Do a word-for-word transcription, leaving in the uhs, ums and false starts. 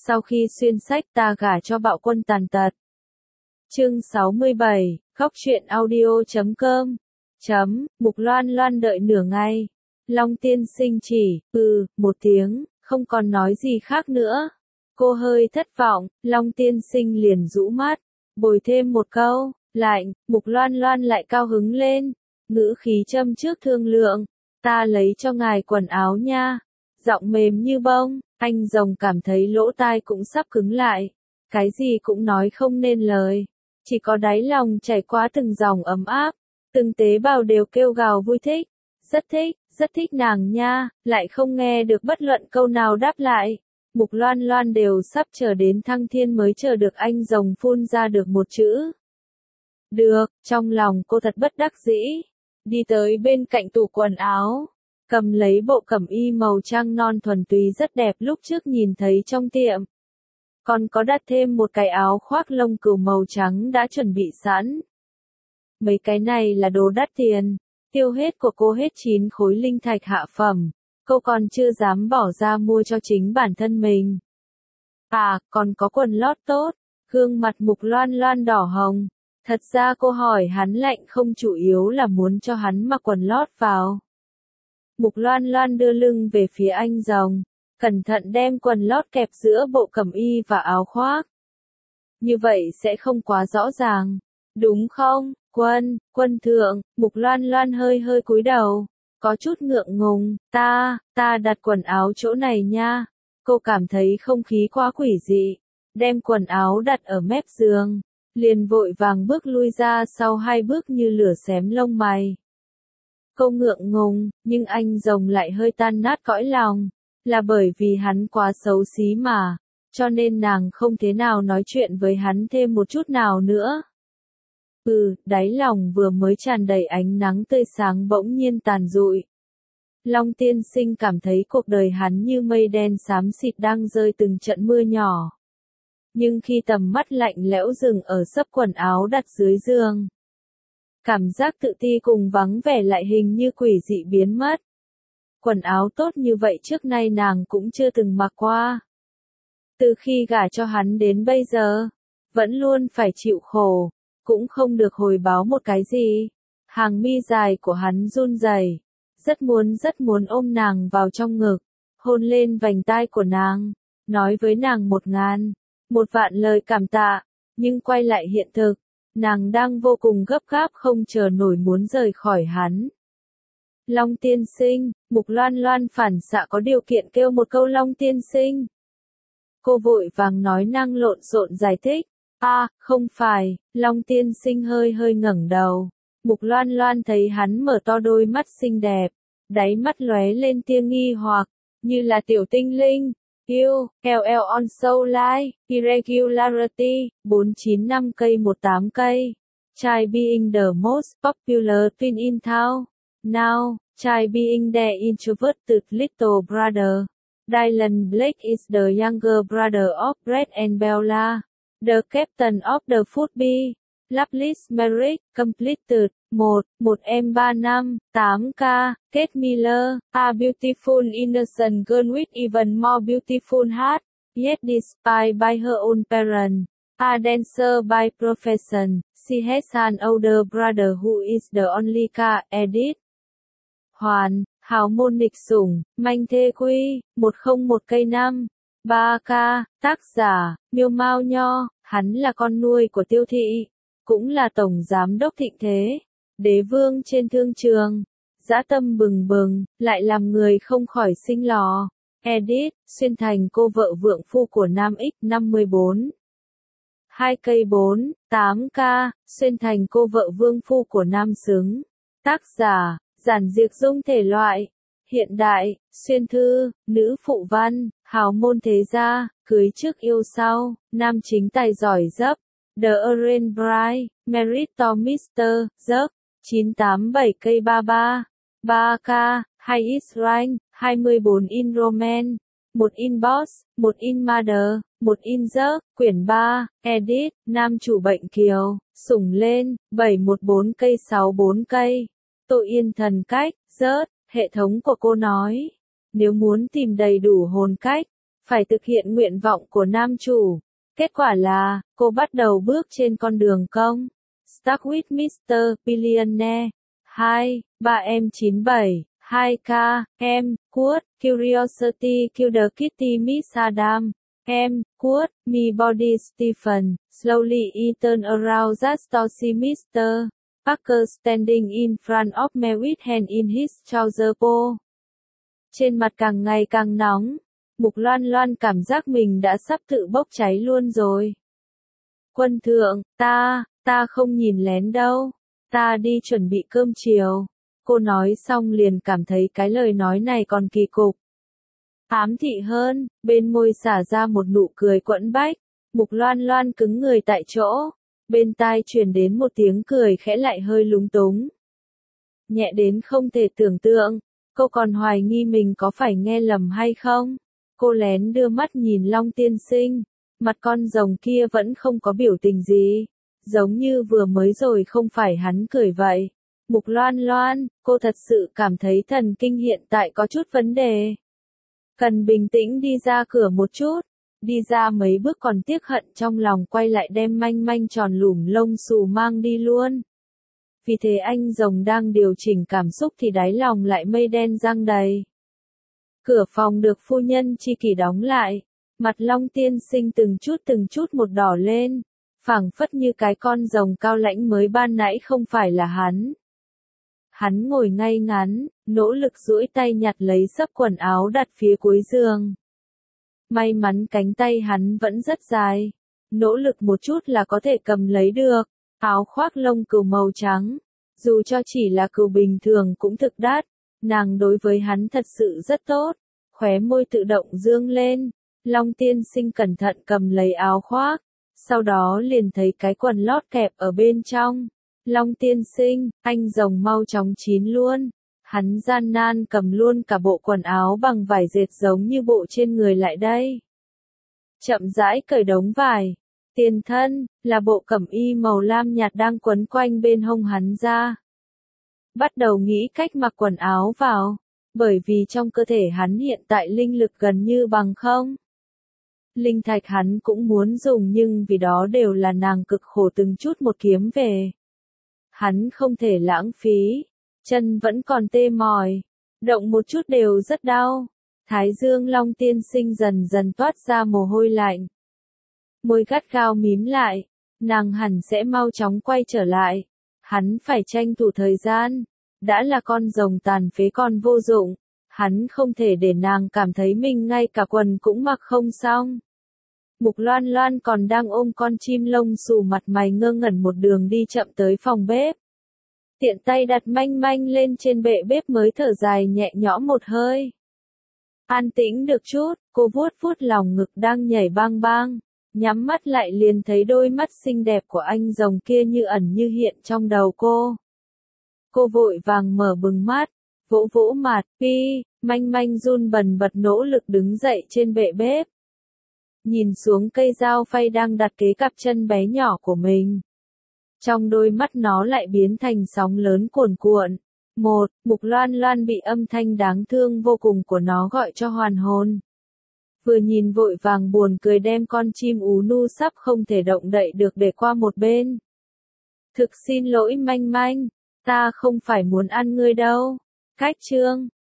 sau khi xuyên sách ta gả cho bạo quân tàn tật. Chương sáu mươi bảy, khóc chuyện audio chấm com. Chấm, Mục Loan Loan đợi nửa ngày. Long tiên sinh chỉ, ừ, một tiếng, không còn nói gì khác nữa. Cô hơi thất vọng, Long tiên sinh liền rũ mắt, bồi thêm một câu, lạnh, Mục Loan Loan lại cao hứng lên, ngữ khí châm trước thương lượng, ta lấy cho ngài quần áo nha, giọng mềm như bông, anh rồng cảm thấy lỗ tai cũng sắp cứng lại, cái gì cũng nói không nên lời, chỉ có đáy lòng chảy qua từng dòng ấm áp, từng tế bào đều kêu gào vui thích, rất thích, rất thích nàng nha, lại không nghe được bất luận câu nào đáp lại. Mục Loan Loan đều sắp chờ đến thăng thiên mới chờ được anh rồng phun ra được một chữ. Được, trong lòng cô thật bất đắc dĩ. Đi tới bên cạnh tủ quần áo, cầm lấy bộ cẩm y màu trắng non thuần túy rất đẹp lúc trước nhìn thấy trong tiệm. Còn có đặt thêm một cái áo khoác lông cừu màu trắng đã chuẩn bị sẵn. Mấy cái này là đồ đắt tiền, tiêu hết của cô hết chín khối linh thạch hạ phẩm. Cô còn chưa dám bỏ ra mua cho chính bản thân mình. À, còn có quần lót tốt. Gương mặt Mục Loan Loan đỏ hồng. Thật ra cô hỏi hắn lạnh không chủ yếu là muốn cho hắn mặc quần lót vào. Mục Loan Loan đưa lưng về phía anh rồng. Cẩn thận đem quần lót kẹp giữa bộ cẩm y và áo khoác. Như vậy sẽ không quá rõ ràng. Đúng không, quân, quân thượng, Mục Loan Loan hơi hơi cúi đầu. Có chút ngượng ngùng, ta, ta đặt quần áo chỗ này nha. Cô cảm thấy không khí quá quỷ dị. Đem quần áo đặt ở mép giường. Liền vội vàng bước lui ra sau hai bước như lửa xém lông mày. Cô ngượng ngùng, nhưng anh rồng lại hơi tan nát cõi lòng. Là bởi vì hắn quá xấu xí mà. Cho nên nàng không thế nào nói chuyện với hắn thêm một chút nào nữa. Ừ, đáy lòng vừa mới tràn đầy ánh nắng tươi sáng bỗng nhiên tàn rụi. Long tiên sinh cảm thấy cuộc đời hắn như mây đen xám xịt đang rơi từng trận mưa nhỏ. Nhưng khi tầm mắt lạnh lẽo dừng ở xấp quần áo đặt dưới giường, cảm giác tự ti cùng vắng vẻ lại hình như quỷ dị biến mất. Quần áo tốt như vậy trước nay nàng cũng chưa từng mặc qua. Từ khi gả cho hắn đến bây giờ, vẫn luôn phải chịu khổ. Cũng không được hồi báo một cái gì. Hàng mi dài của hắn run rẩy, rất muốn rất muốn ôm nàng vào trong ngực, hôn lên vành tai của nàng, nói với nàng một ngàn, một vạn lời cảm tạ, nhưng quay lại hiện thực, nàng đang vô cùng gấp gáp không chờ nổi muốn rời khỏi hắn. Long tiên sinh, Mục Loan Loan phản xạ có điều kiện kêu một câu Long tiên sinh. Cô vội vàng nói năng lộn xộn giải thích. À, không phải, Long tiên sinh hơi hơi ngẩng đầu. Mục Loan Loan thấy hắn mở to đôi mắt xinh đẹp, đáy mắt lóe lên tia nghi hoặc, như là tiểu tinh linh. Yêu, L L on soul line, irregularity, bốn chín năm cây một tám cây. Try being the most popular twin in town. Now, try being the introverted little brother. Dylan Blake is the younger brother of Brett and Bella. The Captain of the Football, Loveless Marriage, Completed, một, một em ba năm, tám K, Kate Miller, A Beautiful Innocent Girl with Even More Beautiful Heart, Yet Despised by Her Own Parents, A Dancer by Profession, She has an older brother who is the only K, Edit. Hoàn, hào môn nghịch sủng, manh thê quy, một không một cây năm. ba K, tác giả, Miêu Mao Nho, hắn là con nuôi của Tiêu Thị, cũng là tổng giám đốc Thịnh Thế, đế vương trên thương trường, dã tâm bừng bừng, lại làm người không khỏi sinh lò. Edit, xuyên thành cô vợ vượng phu của Nam X năm mươi bốn. hai cây bốn, tám K, xuyên thành cô vợ vương phu của Nam Xứng. Tác giả, Giản Diệc Dung thể loại. Hiện đại, xuyên thư, nữ phụ văn, hào môn thế gia, cưới trước yêu sau, nam chính tài giỏi dấp, The Orange Bride, Merit to mister Giấc, chín tám bảy cây ba ba, ba K, hai is rank, hai mươi bốn in romance, một in boss, một in mother, một in giấc, quyển ba, edit, nam chủ bệnh kiều, sủng lên, bảy một bốn cây sáu bốn cây, tội yên thần cách, rớt. Hệ thống của cô nói, nếu muốn tìm đầy đủ hồn cách, phải thực hiện nguyện vọng của nam chủ. Kết quả là, cô bắt đầu bước trên con đường công. Stuck with mít-tơ Billionaire. hai, ba em chín bảy, hai K, em, Quote, Curiosity Killed Kitty Miss Adam. Em, Quote, Me Body Stephen, Slowly he turned around just to see mít-tơ Parker standing in front of me with hand in his trouser pocket. Trên mặt càng ngày càng nóng. Mục Loan Loan cảm giác mình đã sắp tự bốc cháy luôn rồi. Quân thượng, ta, ta không nhìn lén đâu. Ta đi chuẩn bị cơm chiều. Cô nói xong liền cảm thấy cái lời nói này còn kỳ cục. Ám thị hơn, bên môi xả ra một nụ cười quẫn bách. Mục Loan Loan cứng người tại chỗ. Bên tai truyền đến một tiếng cười khẽ lại hơi lúng túng. Nhẹ đến không thể tưởng tượng. Cô còn hoài nghi mình có phải nghe lầm hay không. Cô lén đưa mắt nhìn Long tiên sinh. Mặt con rồng kia vẫn không có biểu tình gì. Giống như vừa mới rồi không phải hắn cười vậy. Mục Loan Loan, cô thật sự cảm thấy thần kinh hiện tại có chút vấn đề. Cần bình tĩnh đi ra cửa một chút. Đi ra mấy bước còn tiếc hận trong lòng quay lại đem manh manh tròn lủm lông xù mang đi luôn. Vì thế anh rồng đang điều chỉnh cảm xúc thì đáy lòng lại mây đen giăng đầy. Cửa phòng được phu nhân Chi Kỷ đóng lại. Mặt Long tiên sinh từng chút từng chút một đỏ lên. Phảng phất như cái con rồng cao lãnh mới ban nãy không phải là hắn. Hắn ngồi ngay ngắn, nỗ lực duỗi tay nhặt lấy xấp quần áo đặt phía cuối giường. May mắn cánh tay hắn vẫn rất dài. Nỗ lực một chút là có thể cầm lấy được. Áo khoác lông cừu màu trắng. Dù cho chỉ là cừu bình thường cũng thực đắt. Nàng đối với hắn thật sự rất tốt. Khóe môi tự động dương lên. Long tiên sinh cẩn thận cầm lấy áo khoác. Sau đó liền thấy cái quần lót kẹp ở bên trong. Long tiên sinh, anh rồng mau chóng chín luôn. Hắn gian nan cầm luôn cả bộ quần áo bằng vải dệt giống như bộ trên người lại đây. Chậm rãi cởi đống vải. Tiền thân, là bộ cẩm y màu lam nhạt đang quấn quanh bên hông hắn ra. Bắt đầu nghĩ cách mặc quần áo vào. Bởi vì trong cơ thể hắn hiện tại linh lực gần như bằng không. Linh thạch hắn cũng muốn dùng nhưng vì đó đều là nàng cực khổ từng chút một kiếm về. Hắn không thể lãng phí. Chân vẫn còn tê mỏi. Động một chút đều rất đau. Thái dương Long tiên sinh dần dần toát ra mồ hôi lạnh. Môi gắt gao mím lại. Nàng hẳn sẽ mau chóng quay trở lại. Hắn phải tranh thủ thời gian. Đã là con rồng tàn phế con vô dụng. Hắn không thể để nàng cảm thấy mình ngay cả quần cũng mặc không xong. Mục Loan Loan còn đang ôm con chim lông xù mặt mày ngơ ngẩn một đường đi chậm tới phòng bếp. Tiện tay đặt manh manh lên trên bệ bếp mới thở dài nhẹ nhõm một hơi. An tĩnh được chút, cô vuốt vuốt lòng ngực đang nhảy bang bang. Nhắm mắt lại liền thấy đôi mắt xinh đẹp của anh rồng kia như ẩn như hiện trong đầu cô. Cô vội vàng mở bừng mắt, vỗ vỗ mặt, pi, manh manh run bần bật nỗ lực đứng dậy trên bệ bếp. Nhìn xuống cây dao phay đang đặt kế cặp chân bé nhỏ của mình. Trong đôi mắt nó lại biến thành sóng lớn cuồn cuộn. Một, Mục Loan Loan bị âm thanh đáng thương vô cùng của nó gọi cho hoàn hồn. Vừa nhìn vội vàng buồn cười đem con chim ú nu sắp không thể động đậy được để qua một bên. Thực xin lỗi manh manh, ta không phải muốn ăn ngươi đâu. Cách chương.